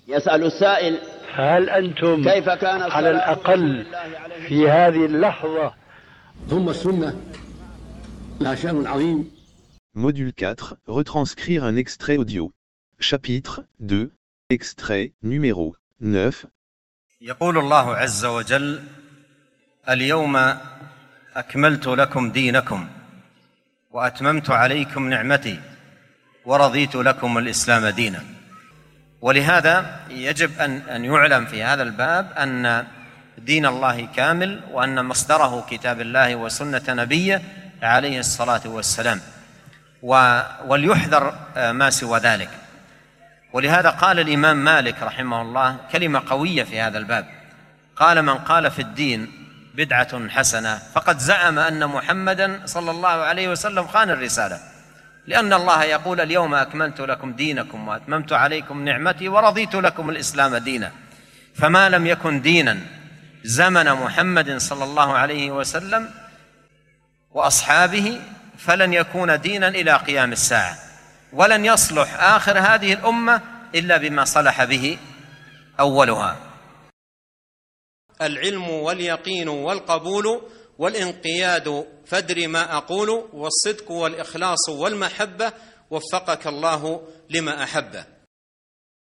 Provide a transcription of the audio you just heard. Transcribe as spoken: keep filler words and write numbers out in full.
يسأل السائل: هل أنتم كيف كان على الأقل في هذه اللحظة؟ ثم السنة لها شأن عظيم. Module quatre, retranscrire un extrait audio. Chapitre deux, extrait numéro neuf. يقول الله عز وجل: اليوم أكملت لكم دينكم وأتممت عليكم نعمتي ورضيت لكم الإسلام دينا. ولهذا يجب أن أن يعلم في هذا الباب أن دين الله كامل، وأن مصدره كتاب الله وسنة نبيه عليه الصلاة والسلام، وليحذر ما سوى ذلك. ولهذا قال الإمام مالك رحمه الله كلمة قوية في هذا الباب، قال: من قال في الدين بدعة حسنة فقد زعم أن محمدا صلى الله عليه وسلم خان الرسالة، لأن الله يقول: اليوم أكملت لكم دينكم وأتممت عليكم نعمتي ورضيت لكم الإسلام دينا. فما لم يكن دينا زمن محمد صلى الله عليه وسلم وأصحابه فلن يكون دينا إلى قيام الساعة، ولن يصلح آخر هذه الأمة إلا بما صلح به أولها. العلم واليقين والقبول والانقياد فادر ما أقول، والصدق والإخلاص والمحبة، وفقك الله لما أحبه.